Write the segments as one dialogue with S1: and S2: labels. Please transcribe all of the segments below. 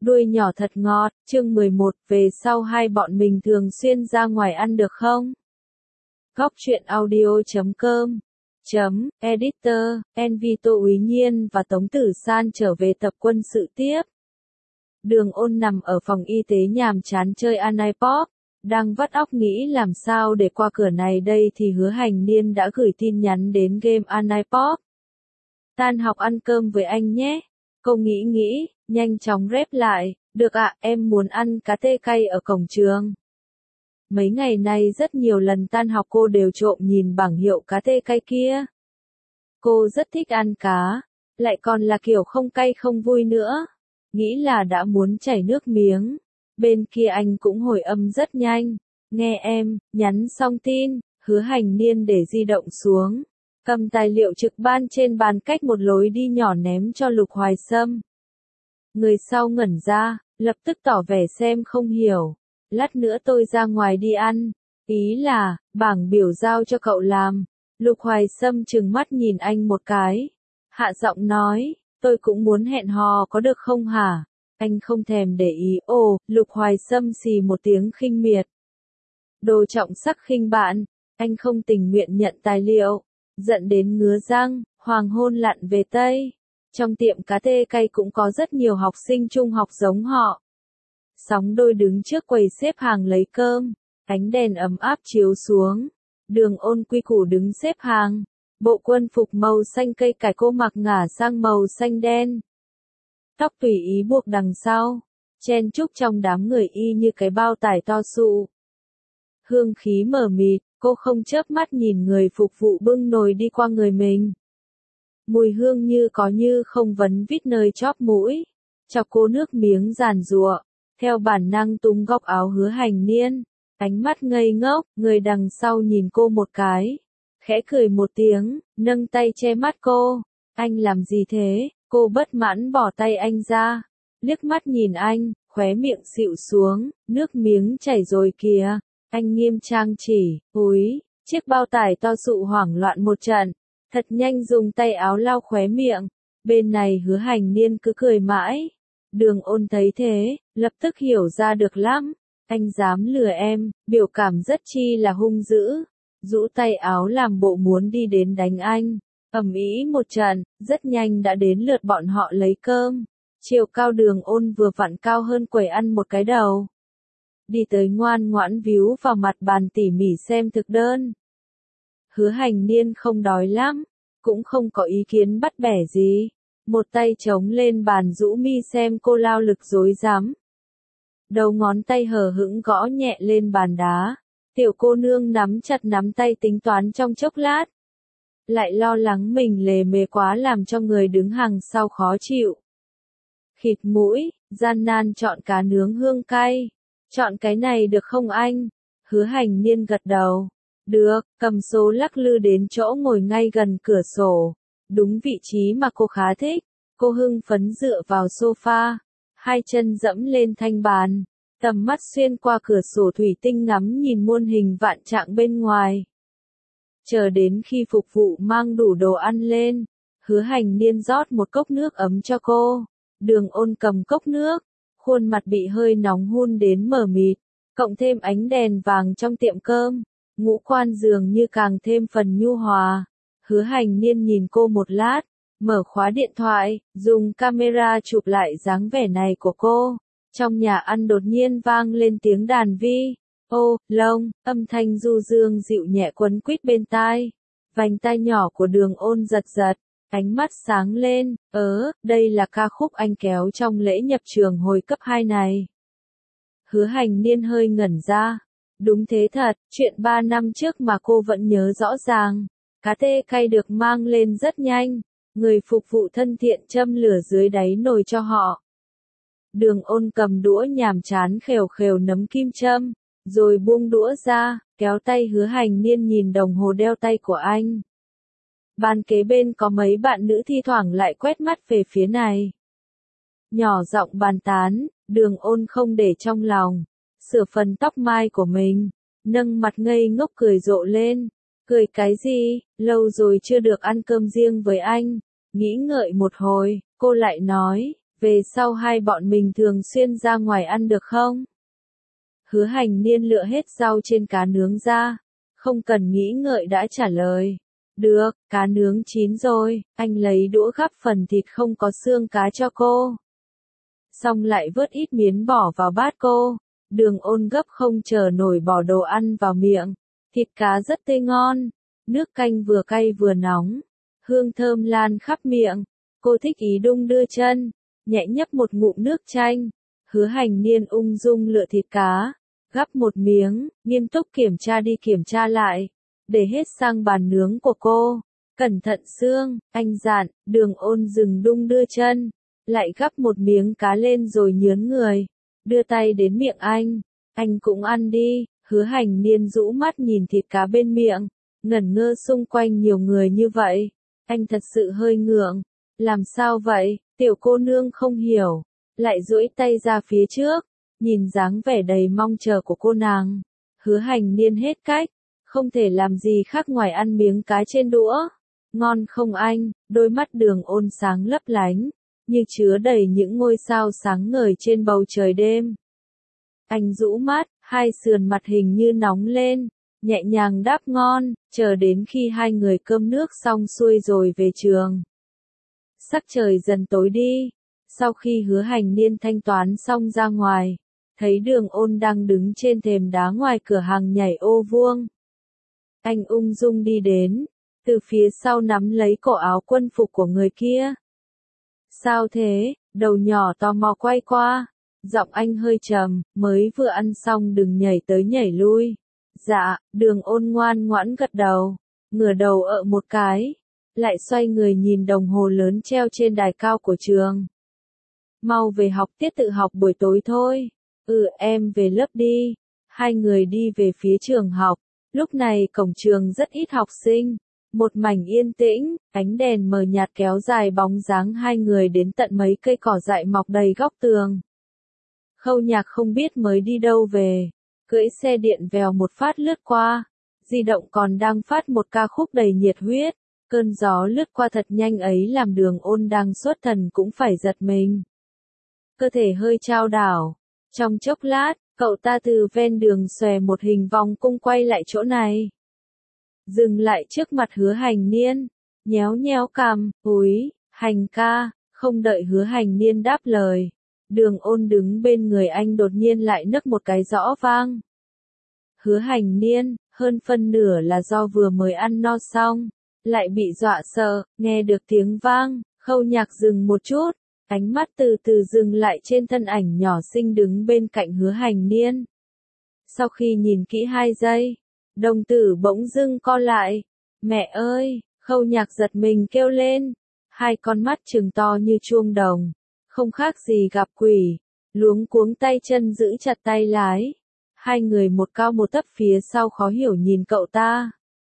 S1: Đuôi nhỏ thật ngọt, chương 11, về sau hai bọn mình thường xuyên ra ngoài ăn được không? Góc truyện audio.com Editor, Envy Tô Úy Nhiên và Tống Tử San trở về tập quân sự tiếp. Đường Ôn nằm ở phòng y tế nhàm chán chơi Anipop, đang vắt óc nghĩ làm sao để qua cửa này đây thì Hứa Hành Niên đã gửi tin nhắn đến game Anipop. Tan học ăn cơm với anh nhé. Cô nghĩ, nhanh chóng rep lại, được ạ, em muốn ăn cá tê cay ở cổng trường. Mấy ngày nay rất nhiều lần tan học cô đều trộm nhìn bảng hiệu cá tê cay kia. Cô rất thích ăn cá, lại còn là kiểu không cay không vui nữa. Nghĩ là đã muốn chảy nước miếng. Bên kia anh cũng hồi âm rất nhanh. Nghe em, nhắn xong tin, Hứa Hành Niên để di động xuống. Cầm tài liệu trực ban trên bàn cách một lối đi nhỏ ném cho Lục Hoài Sâm. Người sau ngẩn ra, lập tức tỏ vẻ xem không hiểu. Lát nữa tôi ra ngoài đi ăn. Ý là, bảng biểu giao cho cậu làm. Lục Hoài Sâm trừng mắt nhìn anh một cái. Hạ giọng nói, tôi cũng muốn hẹn hò có được không hả? Anh không thèm để ý. Ồ, Lục Hoài Sâm xì một tiếng khinh miệt. Đồ trọng sắc khinh bạn, anh không tình nguyện nhận tài liệu. Giận đến ngứa răng, hoàng hôn lặn về Tây. Trong tiệm cá tê cay cũng có rất nhiều học sinh trung học giống họ. Sóng đôi đứng trước quầy xếp hàng lấy cơm, ánh đèn ấm áp chiếu xuống. Đường Ôn quy củ đứng xếp hàng. Bộ quân phục màu xanh cây cải cô mặc ngả sang màu xanh đen. Tóc tùy ý buộc đằng sau, chen chúc trong đám người y như cái bao tải to sụ. Hương khí mờ mịt, cô không chớp mắt nhìn người phục vụ bưng nồi đi qua người mình. Mùi hương như có như không vấn vít nơi chóp mũi, chọc cô nước miếng giàn giụa, theo bản năng túm góc áo Hứa Hành Niên, ánh mắt ngây ngốc, người đằng sau nhìn cô một cái, khẽ cười một tiếng, nâng tay che mắt cô. Anh làm gì thế? Cô bất mãn bỏ tay anh ra, liếc mắt nhìn anh, khóe miệng xịu xuống, nước miếng chảy rồi kìa. Anh nghiêm trang chỉ, úi, chiếc bao tải to sụ hoảng loạn một trận, thật nhanh dùng tay áo lau khóe miệng. Bên này Hứa Hành Niên cứ cười mãi. Đường Ôn thấy thế, lập tức hiểu ra được lắm. Anh dám lừa em, biểu cảm rất chi là hung dữ. Rũ tay áo làm bộ muốn đi đến đánh anh. Ầm ĩ một trận, rất nhanh đã đến lượt bọn họ lấy cơm. Chiều cao Đường Ôn vừa vặn cao hơn quầy ăn một cái đầu. Đi tới ngoan ngoãn víu vào mặt bàn tỉ mỉ xem thực đơn. Hứa Hành Niên không đói lắm, cũng không có ý kiến bắt bẻ gì. Một tay chống lên bàn rũ mi xem cô lao lực rối rắm. Đầu ngón tay hờ hững gõ nhẹ lên bàn đá. Tiểu cô nương nắm chặt nắm tay tính toán trong chốc lát. Lại lo lắng mình lề mề quá làm cho người đứng hàng sau khó chịu. Khịt mũi, gian nan chọn cá nướng hương cay. Chọn cái này được không anh? Hứa Hành Niên gật đầu. Được, cầm số lắc lư đến chỗ ngồi ngay gần cửa sổ. Đúng vị trí mà cô khá thích. Cô hưng phấn dựa vào sofa. Hai chân dẫm lên thanh bàn. Tầm mắt xuyên qua cửa sổ thủy tinh ngắm nhìn muôn hình vạn trạng bên ngoài. Chờ đến khi phục vụ mang đủ đồ ăn lên. Hứa Hành Niên rót một cốc nước ấm cho cô. Đường Ôn cầm cốc nước. Khuôn mặt bị hơi nóng hun đến mờ mịt, cộng thêm ánh đèn vàng trong tiệm cơm, ngũ quan dường như càng thêm phần nhu hòa. Hứa Hành Niên nhìn cô một lát, mở khóa điện thoại, dùng camera chụp lại dáng vẻ này của cô. Trong nhà ăn đột nhiên vang lên tiếng đàn vi, ô, lông, âm thanh du dương dịu nhẹ quấn quýt bên tai. Vành tai nhỏ của Đường Ôn giật giật. Ánh mắt sáng lên, đây là ca khúc anh kéo trong lễ nhập trường hồi cấp 2 này. Hứa Hành Niên hơi ngẩn ra. Đúng thế thật, chuyện 3 năm trước mà cô vẫn nhớ rõ ràng. Cá tê cay được mang lên rất nhanh. Người phục vụ thân thiện châm lửa dưới đáy nồi cho họ. Đường Ôn cầm đũa nhàm chán khều khều nấm kim châm, rồi buông đũa ra, kéo tay Hứa Hành Niên nhìn đồng hồ đeo tay của anh. Bàn kế bên có mấy bạn nữ thi thoảng lại quét mắt về phía này. Nhỏ giọng bàn tán, Đường Ôn không để trong lòng. Sửa phần tóc mai của mình. Nâng mặt ngây ngốc cười rộ lên. Cười cái gì, lâu rồi chưa được ăn cơm riêng với anh. Nghĩ ngợi một hồi, cô lại nói, về sau hai bọn mình thường xuyên ra ngoài ăn được không? Hứa Hành Niên lựa hết rau trên cá nướng ra, không cần nghĩ ngợi đã trả lời. Được, cá nướng chín rồi, anh lấy đũa gắp phần thịt không có xương cá cho cô. Xong lại vớt ít miến bỏ vào bát cô. Đường Ôn gấp không chờ nổi bỏ đồ ăn vào miệng. Thịt cá rất tươi ngon, nước canh vừa cay vừa nóng, hương thơm lan khắp miệng. Cô thích ý đung đưa chân, nhẹ nhấp một ngụm nước chanh. Hứa Hành Niên ung dung lựa thịt cá, gắp một miếng, nghiêm túc kiểm tra đi kiểm tra lại, để hết sang bàn nướng của cô. Cẩn thận xương, anh dặn. Đường Ôn dừng đung đưa chân, lại gắp một miếng cá lên rồi nhớn người, đưa tay đến miệng anh cũng ăn đi. Hứa Hành Niên rũ mắt nhìn thịt cá bên miệng, ngẩn ngơ xung quanh nhiều người như vậy. Anh thật sự hơi ngượng. Làm sao vậy? Tiểu cô nương không hiểu, lại duỗi tay ra phía trước, nhìn dáng vẻ đầy mong chờ của cô nàng. Hứa Hành Niên hết cách, không thể làm gì khác ngoài ăn miếng cá trên đũa. Ngon không anh? Đôi mắt Đường Ôn sáng lấp lánh, như chứa đầy những ngôi sao sáng ngời trên bầu trời đêm. Anh rũ mắt, hai sườn mặt hình như nóng lên, nhẹ nhàng đáp ngon, chờ đến khi hai người cơm nước xong xuôi rồi về trường. Sắc trời dần tối đi, sau khi Hứa Hành Niên thanh toán xong ra ngoài, thấy Đường Ôn đang đứng trên thềm đá ngoài cửa hàng nhảy ô vuông. Anh ung dung đi đến, từ phía sau nắm lấy cổ áo quân phục của người kia. Sao thế? Đầu nhỏ tò mò quay qua, giọng anh hơi trầm, mới vừa ăn xong đừng nhảy tới nhảy lui. Dạ. Đường Ôn ngoan ngoãn gật đầu, ngửa đầu một cái, lại xoay người nhìn đồng hồ lớn treo trên đài cao của trường. Mau về học, tiết tự học buổi tối thôi. Em về lớp đi. Hai người đi về phía trường học. Lúc này cổng trường rất ít học sinh, một mảnh yên tĩnh, ánh đèn mờ nhạt kéo dài bóng dáng hai người đến tận mấy cây cỏ dại mọc đầy góc tường. Khâu Nhạc không biết mới đi đâu về, cưỡi xe điện vèo một phát lướt qua, di động còn đang phát một ca khúc đầy nhiệt huyết. Cơn gió lướt qua thật nhanh ấy làm Đường Ôn đang xuất thần cũng phải giật mình. Cơ thể hơi chao đảo, trong chốc lát, cậu ta từ ven đường xòe một hình vòng cung quay lại chỗ này. Dừng lại trước mặt Hứa Hành Niên, nhéo nhéo cằm, úi, Hành ca. Không đợi Hứa Hành Niên đáp lời, Đường Ôn đứng bên người anh đột nhiên lại nấc một cái rõ vang. Hứa Hành Niên, hơn phân nửa là do vừa mới ăn no xong, lại bị dọa sợ, nghe được tiếng vang, Khâu Nhạc dừng một chút, ánh mắt từ từ dừng lại trên thân ảnh nhỏ xinh đứng bên cạnh Hứa Hành Niên. Sau khi nhìn kỹ 2 giây, đồng tử bỗng dưng co lại. Mẹ ơi! Khâu Nhạc giật mình kêu lên, hai con mắt trừng to như chuông đồng, không khác gì gặp quỷ, luống cuống tay chân giữ chặt tay lái. Hai người một cao một thấp phía sau khó hiểu nhìn cậu ta.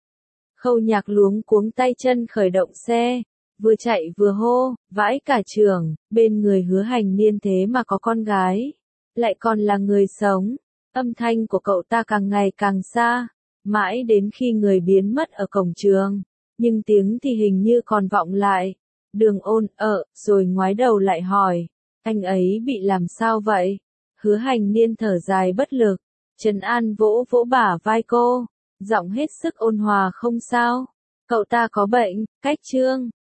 S1: Khâu Nhạc luống cuống tay chân khởi động xe, vừa chạy vừa hô, vãi cả trường, bên người Hứa Hành Niên thế mà có con gái, lại còn là người sống. Âm thanh của cậu ta càng ngày càng xa, mãi đến khi người biến mất ở cổng trường, nhưng tiếng thì hình như còn vọng lại. Đường Ôn rồi ngoái đầu lại hỏi, anh ấy bị làm sao vậy? Hứa Hành Niên thở dài bất lực, trấn an vỗ vỗ bả vai cô, giọng hết sức ôn hòa, không sao, cậu ta có bệnh, cách trương,